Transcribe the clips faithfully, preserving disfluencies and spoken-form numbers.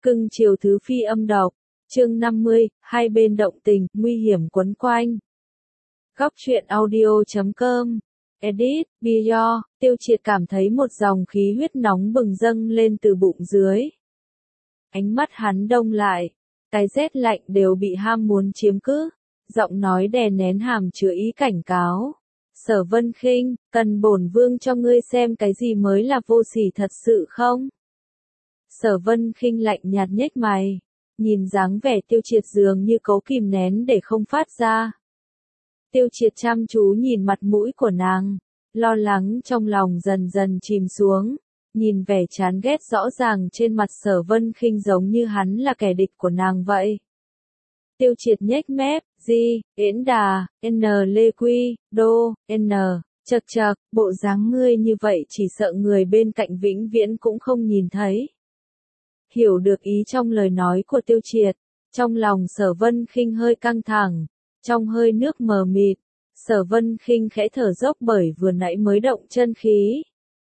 Cưng chiều thứ phi âm độc, chương năm mươi, hai bên động tình, nguy hiểm quấn quanh. Góc truyện audio chấm com, edit, bio, Tiêu Triệt cảm thấy một dòng khí huyết nóng bừng dâng lên từ bụng dưới. Ánh mắt hắn đông lại, cái rét lạnh đều bị ham muốn chiếm cứ, giọng nói đè nén hàm chứa ý cảnh cáo. Sở Vân Khinh, cần bổn vương cho ngươi xem cái gì mới là vô sỉ thật sự không? Sở Vân Khinh lạnh nhạt nhếch mày, nhìn dáng vẻ Tiêu Triệt dường như cố kìm nén để không phát ra. Tiêu Triệt chăm chú nhìn mặt mũi của nàng, lo lắng trong lòng dần dần chìm xuống, nhìn vẻ chán ghét rõ ràng trên mặt Sở Vân Khinh giống như hắn là kẻ địch của nàng vậy. Tiêu Triệt nhếch mép, Di, Yến Đà, N Lê Quy, Đô, N, chật chật, bộ dáng ngươi như vậy chỉ sợ người bên cạnh vĩnh viễn cũng không nhìn thấy. Hiểu được ý trong lời nói của Tiêu Triệt, trong lòng Sở Vân Khinh hơi căng thẳng, trong hơi nước mờ mịt, Sở Vân Khinh khẽ thở dốc bởi vừa nãy mới động chân khí.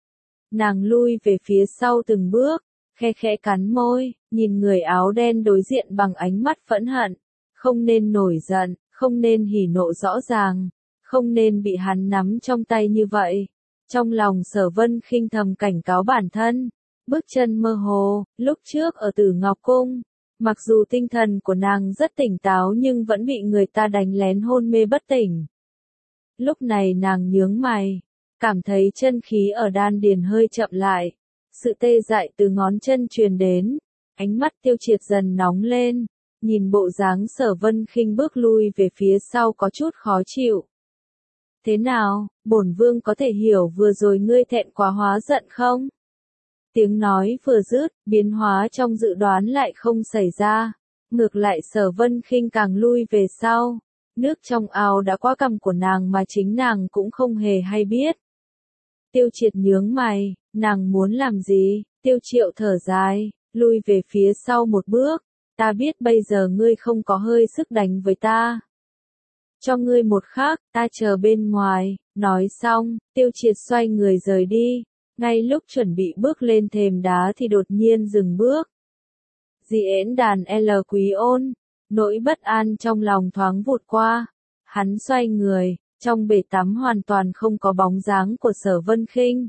Nàng lui về phía sau từng bước, khe khẽ cắn môi, nhìn người áo đen đối diện bằng ánh mắt phẫn hận. Không nên nổi giận, không nên hỉ nộ rõ ràng, không nên bị hắn nắm trong tay như vậy. Trong lòng Sở Vân Khinh thầm cảnh cáo bản thân, bước chân mơ hồ, lúc trước ở Tử Ngọc Cung, mặc dù tinh thần của nàng rất tỉnh táo nhưng vẫn bị người ta đánh lén hôn mê bất tỉnh. Lúc này nàng nhướng mày, cảm thấy chân khí ở đan điền hơi chậm lại, sự tê dại từ ngón chân truyền đến, ánh mắt Tiêu Triệt dần nóng lên. Nhìn bộ dáng Sở Vân Khinh bước lui về phía sau có chút khó chịu. Thế nào, bổn vương có thể hiểu vừa rồi ngươi thẹn quá hóa giận không? Tiếng nói vừa dứt, biến hóa trong dự đoán lại không xảy ra. Ngược lại Sở Vân Khinh càng lui về sau. Nước trong ao đã qua cằm của nàng mà chính nàng cũng không hề hay biết. Tiêu Triệt nhướng mày, nàng muốn làm gì? Tiêu Triệu thở dài, lui về phía sau một bước. Ta biết bây giờ ngươi không có hơi sức đánh với ta. Cho ngươi một khắc, ta chờ bên ngoài, nói xong, Tiêu Triệt xoay người rời đi, ngay lúc chuẩn bị bước lên thềm đá thì đột nhiên dừng bước. Di Yến Đàn L Quý Ôn, nỗi bất an trong lòng thoáng vụt qua, hắn xoay người, trong bể tắm hoàn toàn không có bóng dáng của Sở Vân Khinh.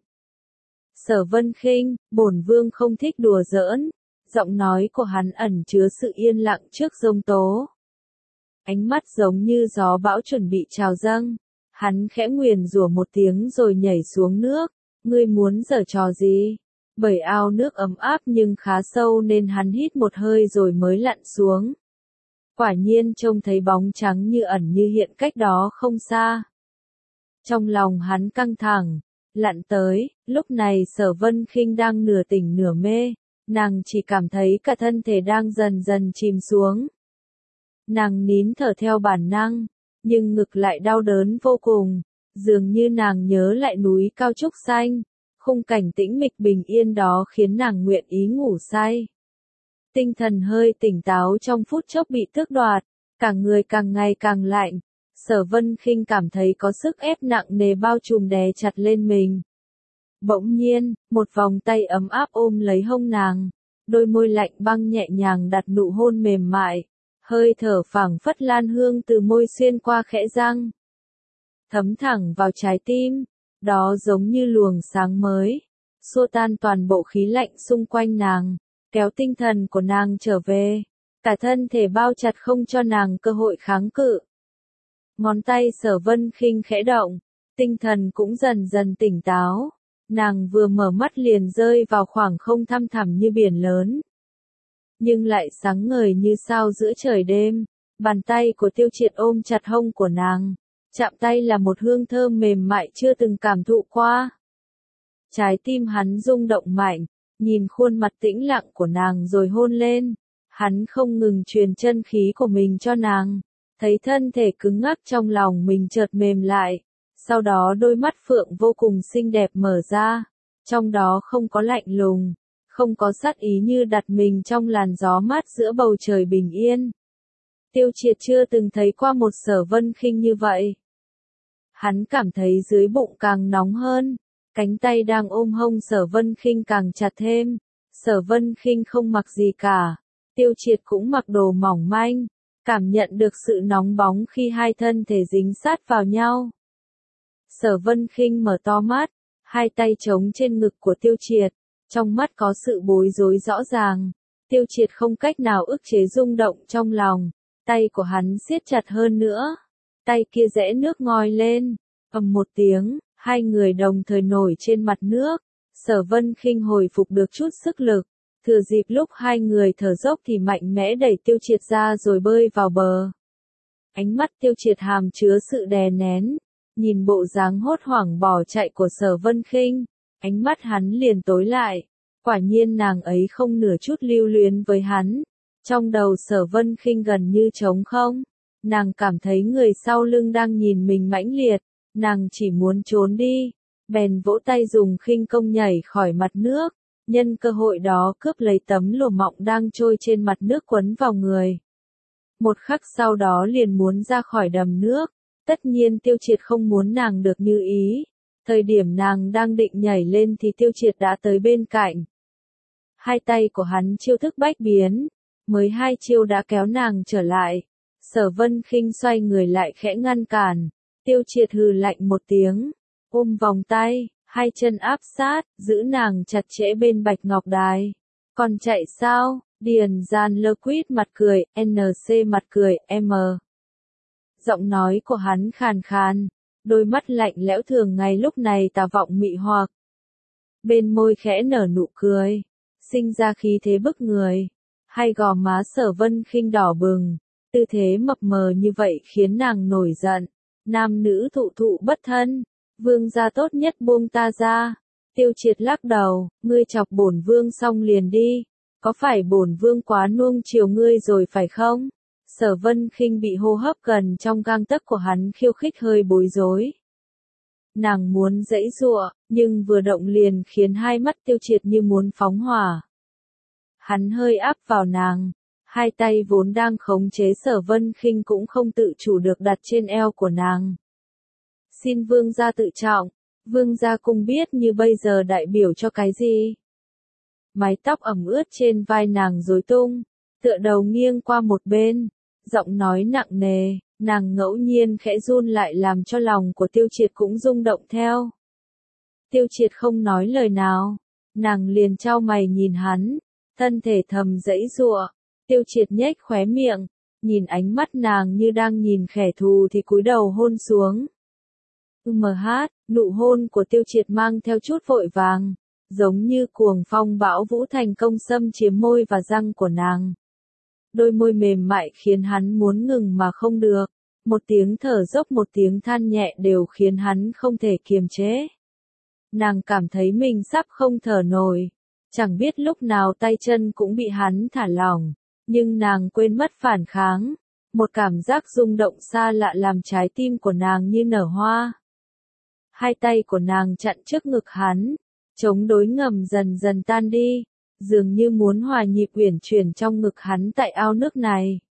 Sở Vân Khinh, bổn vương không thích đùa giỡn. Giọng nói của hắn ẩn chứa sự yên lặng trước giông tố. Ánh mắt giống như gió bão chuẩn bị trào dâng. Hắn khẽ nguyền rủa một tiếng rồi nhảy xuống nước. Ngươi muốn giở trò gì? Bởi ao nước ấm áp nhưng khá sâu nên hắn hít một hơi rồi mới lặn xuống. Quả nhiên trông thấy bóng trắng như ẩn như hiện cách đó không xa. Trong lòng hắn căng thẳng, lặn tới, lúc này Sở Vân Khinh đang nửa tỉnh nửa mê. Nàng chỉ cảm thấy cả thân thể đang dần dần chìm xuống. Nàng nín thở theo bản năng, nhưng ngực lại đau đớn vô cùng, dường như nàng nhớ lại núi cao trúc xanh, khung cảnh tĩnh mịch bình yên đó khiến nàng nguyện ý ngủ say. Tinh thần hơi tỉnh táo trong phút chốc bị tước đoạt, cả người càng ngày càng lạnh, Sở Vân Khinh cảm thấy có sức ép nặng nề bao trùm đè chặt lên mình. Bỗng nhiên, một vòng tay ấm áp ôm lấy hông nàng, đôi môi lạnh băng nhẹ nhàng đặt nụ hôn mềm mại, hơi thở phảng phất lan hương từ môi xuyên qua khẽ răng, thấm thẳng vào trái tim, đó giống như luồng sáng mới, xua tan toàn bộ khí lạnh xung quanh nàng, kéo tinh thần của nàng trở về, cả thân thể bao chặt không cho nàng cơ hội kháng cự. Ngón tay Sở Vân Khinh khẽ động, tinh thần cũng dần dần tỉnh táo. Nàng vừa mở mắt liền rơi vào khoảng không thăm thẳm như biển lớn. Nhưng lại sáng ngời như sao giữa trời đêm, bàn tay của Tiêu Triệt ôm chặt hông của nàng, chạm tay là một hương thơm mềm mại chưa từng cảm thụ qua. Trái tim hắn rung động mạnh, nhìn khuôn mặt tĩnh lặng của nàng rồi hôn lên, hắn không ngừng truyền chân khí của mình cho nàng, thấy thân thể cứng ngắc trong lòng mình chợt mềm lại. Sau đó đôi mắt phượng vô cùng xinh đẹp mở ra, trong đó không có lạnh lùng, không có sát ý như đặt mình trong làn gió mát giữa bầu trời bình yên. Tiêu Triệt chưa từng thấy qua một Sở Vân Khinh như vậy. Hắn cảm thấy dưới bụng càng nóng hơn, cánh tay đang ôm hông Sở Vân Khinh càng chặt thêm. Sở Vân Khinh không mặc gì cả, Tiêu Triệt cũng mặc đồ mỏng manh, cảm nhận được sự nóng bóng khi hai thân thể dính sát vào nhau. Sở Vân Khinh mở to mắt, hai tay chống trên ngực của Tiêu Triệt, trong mắt có sự bối rối rõ ràng. Tiêu Triệt không cách nào ức chế rung động trong lòng, tay của hắn siết chặt hơn nữa. Tay kia rẽ nước ngoi lên, ầm một tiếng, hai người đồng thời nổi trên mặt nước. Sở Vân Khinh hồi phục được chút sức lực, thừa dịp lúc hai người thở dốc thì mạnh mẽ đẩy Tiêu Triệt ra rồi bơi vào bờ. Ánh mắt Tiêu Triệt hàm chứa sự đè nén, nhìn bộ dáng hốt hoảng bỏ chạy của Sở Vân Khinh, ánh mắt hắn liền tối lại. Quả nhiên nàng ấy không nửa chút lưu luyến với hắn. Trong đầu Sở Vân Khinh gần như trống không. Nàng cảm thấy người sau lưng đang nhìn mình mãnh liệt, nàng chỉ muốn trốn đi, bèn vỗ tay dùng khinh công nhảy khỏi mặt nước, nhân cơ hội đó cướp lấy tấm lụa mỏng đang trôi trên mặt nước quấn vào người. Một khắc sau đó liền muốn ra khỏi đầm nước, tất nhiên Tiêu Triệt không muốn nàng được như ý. Thời điểm nàng đang định nhảy lên thì Tiêu Triệt đã tới bên cạnh. Hai tay của hắn chiêu thức bách biến, mới hai chiêu đã kéo nàng trở lại. Sở Vân Khinh xoay người lại khẽ ngăn cản, Tiêu Triệt hừ lạnh một tiếng, ôm vòng tay, hai chân áp sát, giữ nàng chặt chẽ bên bạch ngọc đài. Còn chạy sao? Điền Gian Lơ Quýt mặt cười, en xê mặt cười, M. Giọng nói của hắn khàn khàn, đôi mắt lạnh lẽo thường ngày lúc này tà vọng mị hoặc. Bên môi khẽ nở nụ cười, sinh ra khí thế bức người, hai gò má Sở Vân Khinh đỏ bừng, tư thế mập mờ như vậy khiến nàng nổi giận. Nam nữ thụ thụ bất thân, vương gia tốt nhất buông ta ra. Tiêu Triệt lắc đầu, ngươi chọc bổn vương xong liền đi, có phải bổn vương quá nuông chiều ngươi rồi phải không? Sở Vân Khinh bị hô hấp gần trong gang tấc của hắn khiêu khích hơi bối rối. Nàng muốn giãy giụa, nhưng vừa động liền khiến hai mắt Tiêu Triệt như muốn phóng hỏa. Hắn hơi áp vào nàng, hai tay vốn đang khống chế Sở Vân Khinh cũng không tự chủ được đặt trên eo của nàng. Xin vương gia tự trọng, vương gia cũng biết như bây giờ đại biểu cho cái gì. Mái tóc ẩm ướt trên vai nàng rối tung, tựa đầu nghiêng qua một bên, giọng nói nặng nề, nàng ngẫu nhiên khẽ run lại làm cho lòng của Tiêu Triệt cũng rung động theo. Tiêu Triệt không nói lời nào, nàng liền chau mày nhìn hắn, thân thể thầm giãy giụa. Tiêu Triệt nhếch khóe miệng, nhìn ánh mắt nàng như đang nhìn kẻ thù thì cúi đầu hôn xuống. Ừm hát, nụ hôn của Tiêu Triệt mang theo chút vội vàng, giống như cuồng phong bão vũ thành công xâm chiếm môi và răng của nàng. Đôi môi mềm mại khiến hắn muốn ngừng mà không được, một tiếng thở dốc một tiếng than nhẹ đều khiến hắn không thể kiềm chế. Nàng cảm thấy mình sắp không thở nổi, chẳng biết lúc nào tay chân cũng bị hắn thả lỏng, nhưng nàng quên mất phản kháng, một cảm giác rung động xa lạ làm trái tim của nàng như nở hoa. Hai tay của nàng chặn trước ngực hắn, chống đối ngầm dần dần tan đi, dường như muốn hòa nhịp uyển chuyển trong ngực hắn tại ao nước này.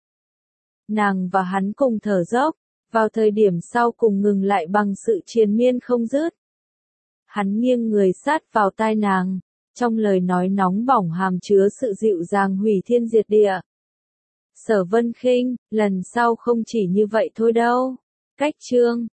Nàng và hắn cùng thở dốc, vào thời điểm sau cùng ngừng lại bằng sự triền miên không dứt. Hắn nghiêng người sát vào tai nàng, trong lời nói nóng bỏng hàm chứa sự dịu dàng hủy thiên diệt địa. Sở Vân Khinh, lần sau không chỉ như vậy thôi đâu. Cách chương